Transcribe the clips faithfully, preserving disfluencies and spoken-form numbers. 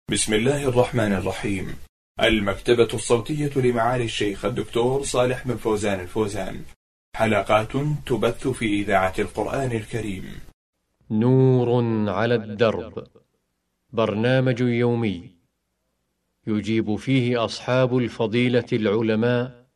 بسم الله الرحمن الرحيم. المكتبة الصوتية لمعالي الشيخ الدكتور صالح بن فوزان الفوزان، حلقات تبث في إذاعة القرآن الكريم. نور على الدرب، برنامج يومي يجيب فيه أصحاب الفضيلة العلماء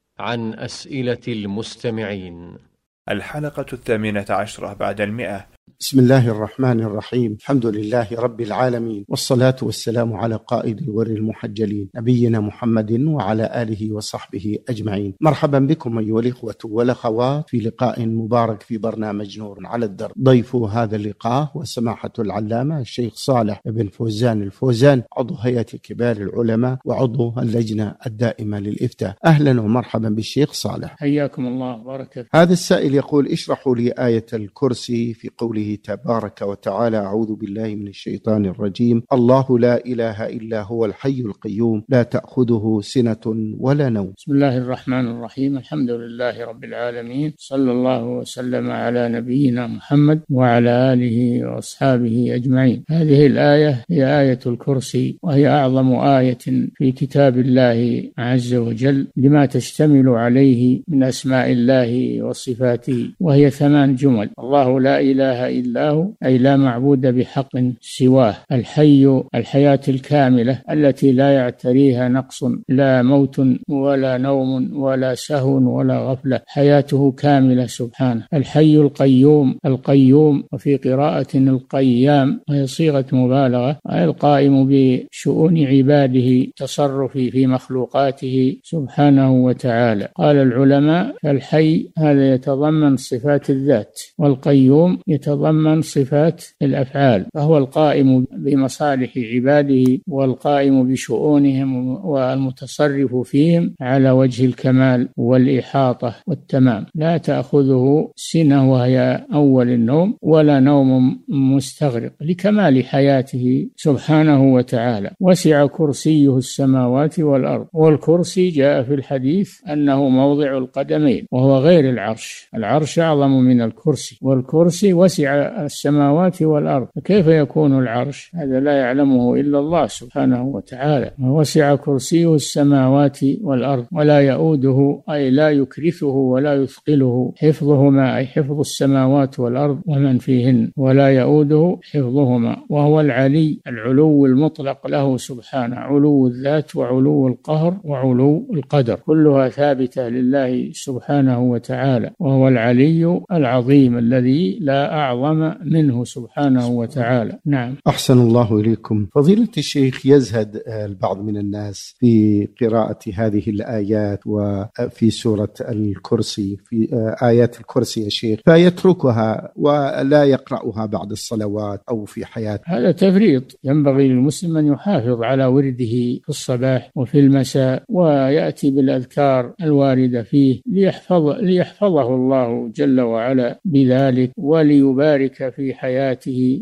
عن أسئلة المستمعين. الحلقة الثامنة عشرة بعد المئة. بسم الله الرحمن الرحيم. الحمد لله رب العالمين، والصلاة والسلام على قائد الور المحجلين نبينا محمد وعلى آله وصحبه أجمعين. مرحبا بكم أيها الإخوة والأخوات في لقاء مبارك في برنامج نور على الدرب. ضيف هذا اللقاء وسماحة العلامة الشيخ صالح بن فوزان الفوزان، عضو هيئة كبار العلماء وعضو اللجنة الدائمة للإفتاء. أهلا ومرحبا بالشيخ صالح، حياكم الله وبارك. هذا السائل يقول: اشرحوا لي آية الكرسي في قوله تبارك وتعالى: أعوذ بالله من الشيطان الرجيم، الله لا إله إلا هو الحي القيوم لا تأخذه سنة ولا نوم. بسم الله الرحمن الرحيم. الحمد لله رب العالمين، صلى الله وسلم على نبينا محمد وعلى آله وأصحابه أجمعين. هذه الآية هي آية الكرسي، وهي أعظم آية في كتاب الله عز وجل لما تشتمل عليه من أسماء الله وصفاته، وهي ثمان جمل: الله لا إله إلا هو، أي لا معبود بحق سواه، الحي الحياة الكاملة التي لا يعتريها نقص، لا موت ولا نوم ولا سهو ولا غفلة، حياته كاملة سبحانه. الحي القيوم، القيوم وفي قراءة القيام، وهي صيغة مبالغة، القائم بشؤون عباده، تصرفه في مخلوقاته سبحانه وتعالى. قال العلماء: الحي هذا يتضمن صفات الذات، والقيوم يتضمن صفات الأفعال، فهو القائم بمصالح عباده والقائم بشؤونهم والمتصرف فيهم على وجه الكمال والإحاطة والتمام. لا تأخذه سنة وهي أول النوم، ولا نوم مستغرق، لكمال حياته سبحانه وتعالى. وسع كرسيه السماوات والأرض، والكرسي جاء في الحديث أنه موضع القدمين، وهو غير العرش، العرش أعظم من الكرسي، والكرسي وسع السماوات والأرض، فكيف يكون العرش؟ هذا لا يعلمه إلا الله سبحانه وتعالى. وسع كرسيه السماوات والأرض ولا يؤوده، أي لا يكرثه ولا يثقله حفظهما، أي حفظ السماوات والأرض ومن فيهن، ولا يؤوده حفظهما. وهو العلي، العلو المطلق له سبحانه، علو الذات وعلو القهر وعلو القدر، كلها ثابتة لله سبحانه وتعالى. وهو العلي العظيم الذي لا أعظم منه سبحانه وتعالى. نعم. أحسن الله إليكم. فضيلة الشيخ، يزهد البعض من الناس في قراءة هذه الآيات وفي سورة الكرسي، في آيات الكرسي يا شيخ، فيتركها ولا يقرأها بعد الصلوات أو في حياته. هذا تفريط. ينبغي للمسلم أن يحافظ على ورده في الصباح وفي المساء، ويأتي بالأذكار الواردة فيه ليحفظ ليحفظه الله جل وعلا بذلك، وليبارك في حياته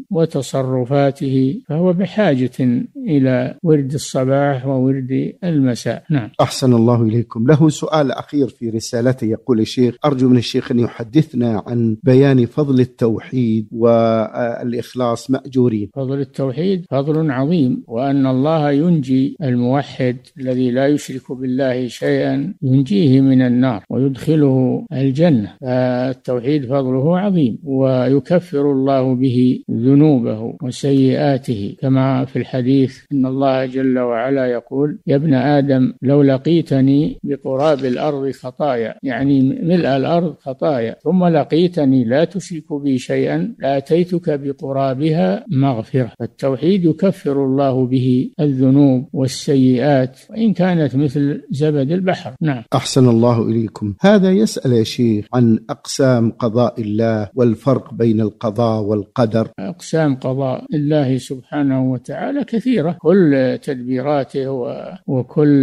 وتصرفاته، فهو بحاجة إلى ورد الصباح وورد المساء. نعم. أحسن الله إليكم. له سؤال أخير في رسالته، يقول: الشيخ، أرجو من الشيخ أن يحدثنا عن بيان فضل التوحيد والإخلاص مأجورين. فضل التوحيد فضل عظيم، وأن الله ينجي الموحد الذي لا يشرك بالله شيئا، ينجيه من النار ويدخله الجنة. فالتوحيد فضله عظيم، ويكفر الله به ذنوبه وسيئاته، كما في الحديث إن الله جل وعلا يقول: يا ابن آدم لو لقيتني بقراب الأرض خطايا، يعني ملء الأرض خطايا، ثم لقيتني لا تشرك بي شيئا لأتيتك بقرابها مغفرة. فالتوحيد يكفر الله به الذنوب والسيئات، وإن كانت مثل زبد البحر. نعم. أحسن الله إليكم. هذا يسأل يا شيخ عن أقسام قضاء الله والفرق بين القضاء والقدر. أقسام قضاء الله سبحانه وتعالى كثيرة، كل تدبيراته وكل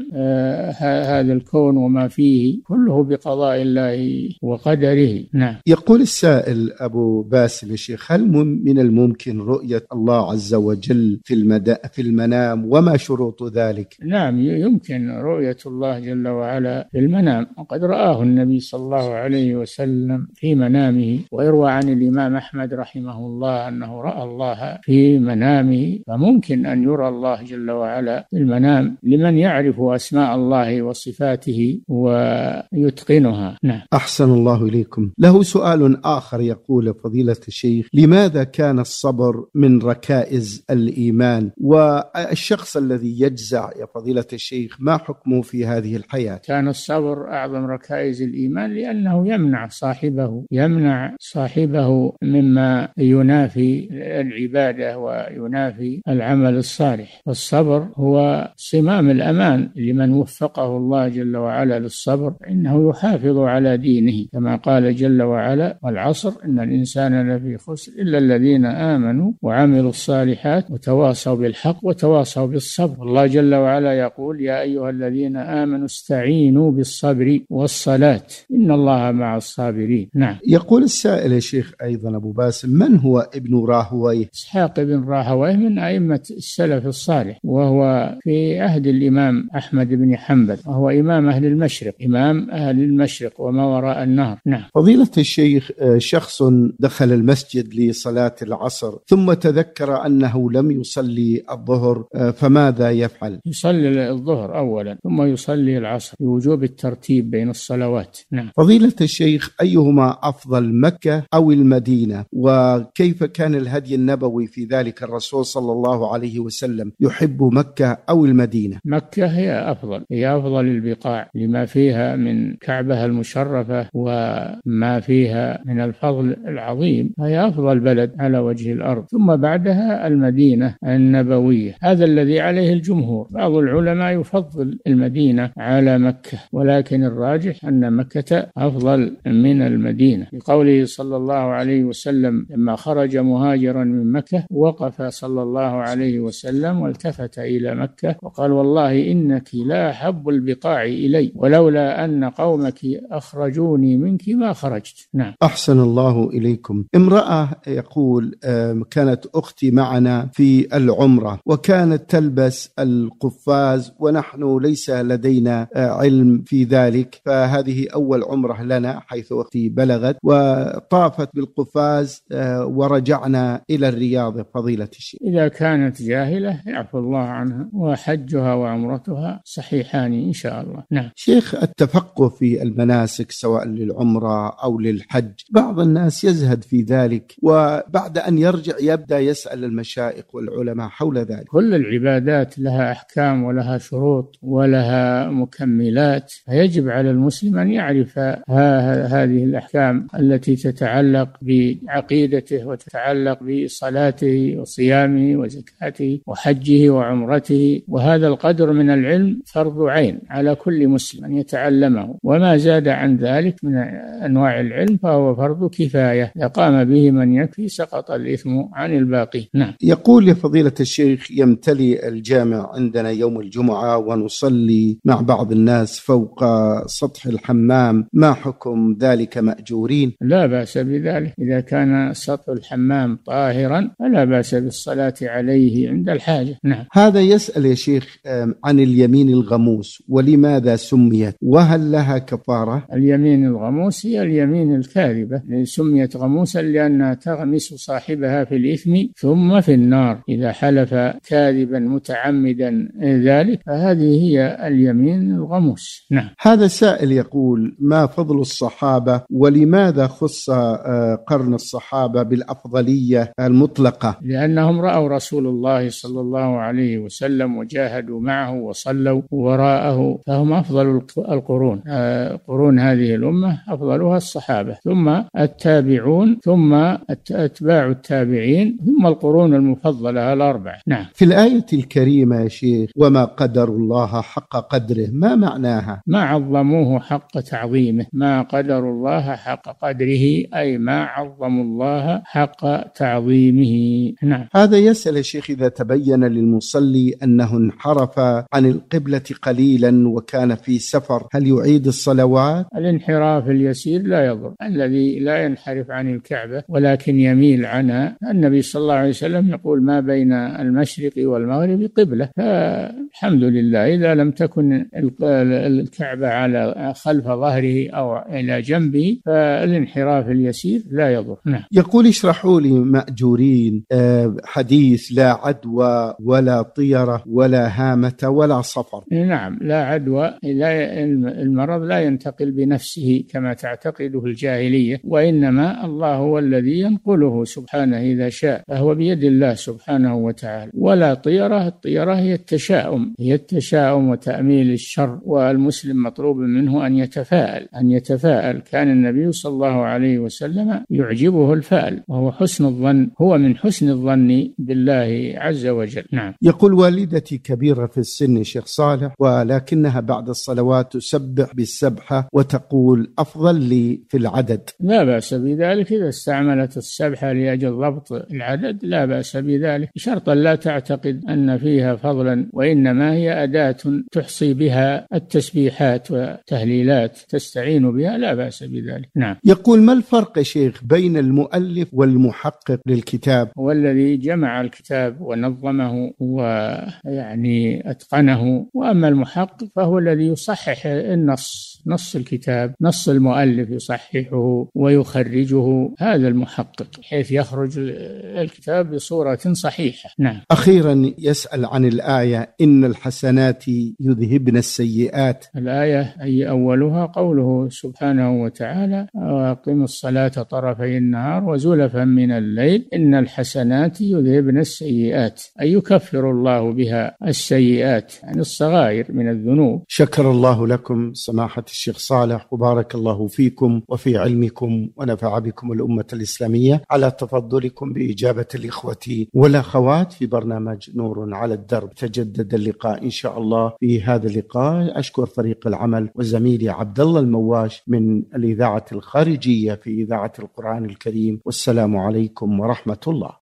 آه هذا الكون وما فيه كله بقضاء الله وقدره. نعم. يقول السائل أبو باسل: الشيخ، هل من الممكن رؤية الله عز وجل في المدى في المنام، وما شروط ذلك؟ نعم، يمكن رؤية الله جل وعلا في المنام، وقد رآه النبي صلى الله عليه وسلم في منامه. ويروى عن الإمام أحمد رحمه الله أنه رأى الله في منامه، فممكن أن يرى الله جل وعلا في المنام لمن يعرف أسماء الله وصفاته ويتقنها. نعم. أحسن الله إليكم. له سؤال آخر يقول فضيلة الشيخ: لماذا كان الصبر من ركائز الإيمان؟ والشخص الذي يجزع يا فضيلة الشيخ ما حكمه في هذه الحياة؟ كان الصبر أعظم ركائز الإيمان لأنه يمنع صاحبه يمنع صاحبه مما ينافي العبادة وينافي العمل الصالح. والصبر هو صمام الأمان لمن وفقه الله جل وعلا للصبر، إنه يحافظ على دينه كما قال جل وعلا: والعصر إن الإنسان لفي خسر إلا الذين آمنوا وعملوا الصالحات وتواصوا بالحق وتواصوا بالصبر. الله جل وعلا يقول: يا أيها الذين آمنوا استعينوا بالصبر والصلاة إن الله مع الصابرين. نعم. يقول السائل يا شيخ أيضا أبو باسم: من هو ابن راهويه؟ إسحاق بن راهويه من أئمة السلف الصالح، وهو في عهد الإمام أحمد بن حنبل، وهو إمام أهل المشرق إمام أهل المشرق وما وراء النهر. نعم. فضيلة الشيخ، شخص دخل المسجد لصلاة العصر ثم تذكر أنه لم يصلي الظهر، فماذا يفعل؟ يصلي الظهر أولا ثم يصلي العصر بوجوب الترتيب بين الصلوات. نعم. فضيلة الشيخ، أيهما أفضل، مكة أو المدينة؟ وكيف كان الهدي النبوي في ذلك؟ الرسول صلى الله عليه وسلم يحب مكة أو المدينة؟ مكة هي أفضل، هي أفضل البقاع لما فيها من كعبها المشرفة وما فيها من الفضل العظيم، هي أفضل بلد على وجه الأرض. ثم بعدها المدينة النبوية، هذا الذي عليه الجمهور. بعض العلماء يفضل المدينة على مكة، ولكن الراجح أن مكة أفضل من المدينة، لقوله صلى الله عليه وسلم: لما خرج مهاجرا من مكة وقف صلى الله عليه وسلم والتفت إلى مكة وقال: والله إنك لا أحب البقاع إلي، ولولا أن قومك أخرجوني منك ما خرجت. نعم. أحسن الله إليكم. امرأة يقول: كانت أختي معنا في العمرة وكانت تلبس القفاز ونحن ليس لدينا علم في ذلك، فهذه أول عمرة لنا حيث أختي بلغت وطافت بالقفاز ورجعنا إلى الرياض. فضيلة الشيخ، إذا كانت جاهلة يعفو الله عنها، وحجها وعمرتها صحيحان إن شاء الله. نعم. شيخ، التفقه في المناسك سواء للعمرة أو للحج، بعض الناس يزهد في ذلك وبعد أن يرجع يبدأ يسأل المشايخ والعلماء حول ذلك. كل العبادات لها أحكام ولها شروط ولها مكملات، فيجب على المسلم أن يعرف هذه الأحكام التي تتعلق بعقيدته وتتعلق بصلاته وصيامه وزكاته وحجه وعمرته. وهذا القدر من العلم فرض عين على كل مسلم أن يتعلمه، وما زاد عن ذلك من أنواع العلم فهو فرض كفاية، يقام به من يكفي سقط الإثم عن الباقي. نعم. يقول يا فضيلة الشيخ: يمتلئ الجامع عندنا يوم الجمعة ونصلي مع بعض الناس فوق سطح الحمام، ما حكم ذلك؟ مأجورين؟ لا بأس بذلك، إذا كان سطح الحمام طاهرا فلا بأس بالصلاة عليه عند الحاجة. نعم. هذا يسأل يا شيخ عن اليمين الغموس، ولماذا سميت، وهل لها كفارة؟ اليمين الغموس هي اليمين الكاذبة، سميت غموسا لأنها تغمس صاحبها في الإثم ثم في النار إذا حلف كاذبا متعمدا ذلك، فهذه هي اليمين الغموس. نعم. هذا سائل يقول: ما فضل الصحابة ولماذا خص قرن الصحابة بالأفضلية المطلقة؟ لأنهم رأوا رسول الله صلى الله عليه وسلم وجاهدوا معه وصلوا وراءه، فهم أفضل القرون. قرون هذه الأمة أفضلها الصحابة، ثم التابعون، ثم أتباع التابعين، ثم القرون المفضلة الأربعة. نعم. في الآية الكريمة يا شيخ: وما قدر الله حق قدره، ما معناها؟ ما عظموه حق تعظيمه، ما قدر الله حق قدره أي ما عظموا الله حق تعظيمه. نعم. هذا يسأل يا شيخ: إذا تبين للمصلي أنه انحرف عن القبلة قليلا وكان في سفر، هل يعيد الصلوات؟ الانحراف اليسير لا يضر، الذي لا ينحرف عن الكعبة ولكن يميل عنها، النبي صلى الله عليه وسلم يقول: ما بين المشرق والمغرب قبلة، فالحمد لله إذا لم تكن الكعبة على خلف ظهره أو إلى جنبه فالانحراف اليسير لا يضر. نعم. يقول: اشرحوا لي مأجورين حديث لا عدوى ولا طيرة ولا هامة ولا صفر. نعم، لا عدوى، لا المرض لا ينتقل بنفسه كما تعتقده الجاهلية، وإنما الله هو الذي ينقله سبحانه إذا شاء، فهو بيد الله سبحانه وتعالى. ولا طيرة، الطيرة هي التشاؤم، هي التشاؤم وتأميل الشر، والمسلم مطلوب منه أن يتفاءل أن يتفاءل كان النبي صلى الله عليه وسلم يعجبه الفأل، وهو حسن الظن، هو من حسن الظن بالله عز وجل. نعم. يقول والدتي كبيرة في السن شيخ صالح، ولكنها بعد الصلوات تسبح بالسبحة وتقول أفضل لي في العدد. لا بأس بذلك إذا استعملت السبحة لأجل ضبط العدد، لا بأس بذلك، شرطا لا تعتقد أن فيها فضلا، وإنما هي أداة تحصي بها التسبيحات وتهليلات تستعين بها، لا بأس بذلك. نعم. يقول ما الفرق يا شيخ بين المؤلف والمحقق للكتاب؟ هو الذي جمع الكتاب ونظمه ويعني أتقنه، وأما المحقق فهو الذي يصحح النص، نص الكتاب، نص المؤلف يصححه ويخرجه، هذا المحقق، حيث يخرج الكتاب بصورة صحيحة. نعم. أخيرا يسأل عن الآية إن الحسنات يذهبن السيئات. الآية أي أولها قوله سبحانه وتعالى وأقم الصلاة طرفي النهار وزلفا من الليل إن الحسنات يذهبن السيئات، أي يكفر الله بها السيئات، يعني الصغائر من الذنوب. شكر الله لكم سماحة الشيخ صالح، وبارك الله فيكم وفي علمكم، ونفع بكم الأمة الإسلامية على تفضلكم بإجابة الإخوة والأخوات في برنامج نور على الدرب. تجدد اللقاء إن شاء الله. في هذا اللقاء أشكر فريق العمل وزميلي عبد الله المواش من الإذاعة الخارجية في إذاعة القرآن الكريم، والسلام عليكم ورحمة الله.